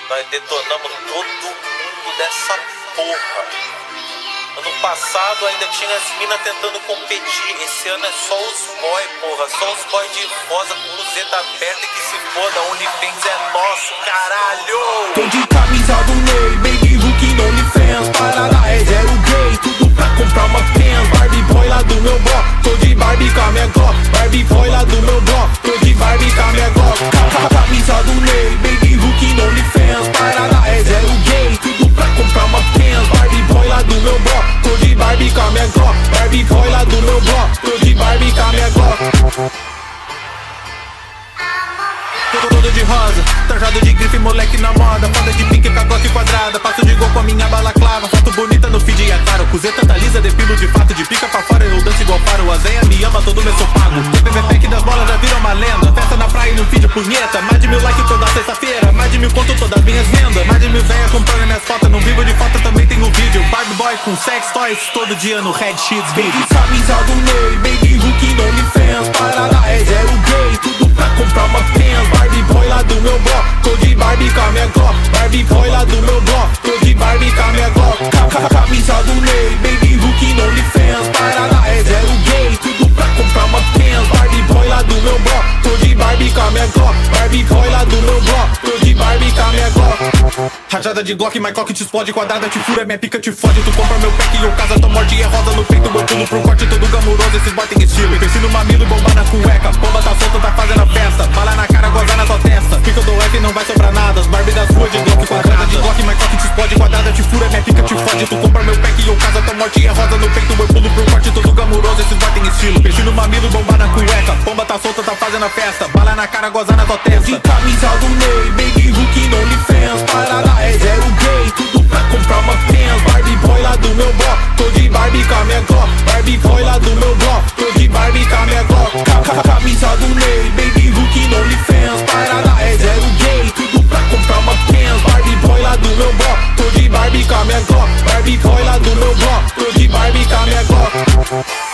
Nós detonamos todo mundo dessa porra. Ano passado ainda tinha as minas tentando competir. Esse ano é só os boy, porra. Só os boy de rosa com cruzeiro aberta e que se foda. OnlyFans é nosso, caralho. Tô de camisa do Ney, baby hook no OnlyFans. Parada é zero gay, tudo pra comprar uma pens. Barbie boy lá do meu bloco, tô de Barbie com a minha Glock. Barbie boy lá do meu bloco, tô de Barbie com a minha Glock. Camisa do Ney, baby hook no OnlyFans. Parada é zero gay, tudo pra comprar uma pens. Barbie boy lá do meu bloco, tô de Barbie com a minha Glock. Barbie boy lá do meu bloco, tô de Barbie com a minha Glock. Todo de rosa, trajado de grife, moleque na moda. Foda de pink com a Glock quadrada. Passo de gol com a minha balaclava. Foto bonita no feed e é claro. Cuzeta tá lisa, depilo de fato. De pica pra fora eu danço igual faro. A Zéia me ama, todo mês eu pago. TPV das bolas já viram uma lenda. Festa na praia e no vídeo punheta. Mais de 1000 likes toda sexta-feira. Mais de 1000 conto todas as minhas vendas. Mais de 1000 véias comprando minhas fotos. Não vivo de foto, também tenho vídeo. Barbie boy com sex toys todo dia no Red Sheets Baby. Camisa do Ney, baby hook no OnlyFans. Parada é zero gay, tudo pra comprar uma pens. Barbie boy lá do meu bloco, tô de Barbie com a minha Glock. Barbie boy lá do meu bloco, tô de Barbie com a minha Glock. Camisa do Ney, baby hook no OnlyFans. Parada é zero gay, tudo pra comprar uma pens. Barbie boy lá do meu bloco, tô de Barbie com a minha Glock. Barbie boy lá do meu bloco, tô de Barbie com a minha Glock. Rajada de Glock, my cock te explode. Quadrada te fura, minha pica te fode. Tu compra meu pack e eu casa, tua morte é rosa no peito. Eu pulo pro corte todo gamuroso, esses boy tem estilo. Pensei no mamilo e bomba na cueca. Bomba tá solta, tá fazendo a festa. Bala na cara, gozar na tua testa. Pica do F não vai sobrar nada. As Barbie das ruas de Glock. Quadrada de Glock, my cock te explode. Quadrada te fura, minha pica te fode. Tu compra meu pack e eu casa, tua morte é rosa no peito. Eu pulo pro corte todo gamuroso, esses boy tem estilo. Pensei no mamilo e bomba na cueca. Bomba tá solta, tá fazendo a festa. Bala na cara, gozar na tua testa. De camisa do Ney, baby hook no OnlyFans. Parada é zero gay, tudo pra comprar uma pens. Barbie boy lá do meu bloco, tô de Barbie com a minha Glock. Barbie boy lá do meu bloco, tô de Barbie com a minha Glock. Camisa do Ney, baby hook no OnlyFans. Parada é zero gay, tudo pra comprar uma pens. Barbie boy lá do meu bloco, tô de Barbie com a minha Glock. Barbie boy lá do meu bloco, tô de Barbie com a minha Glock.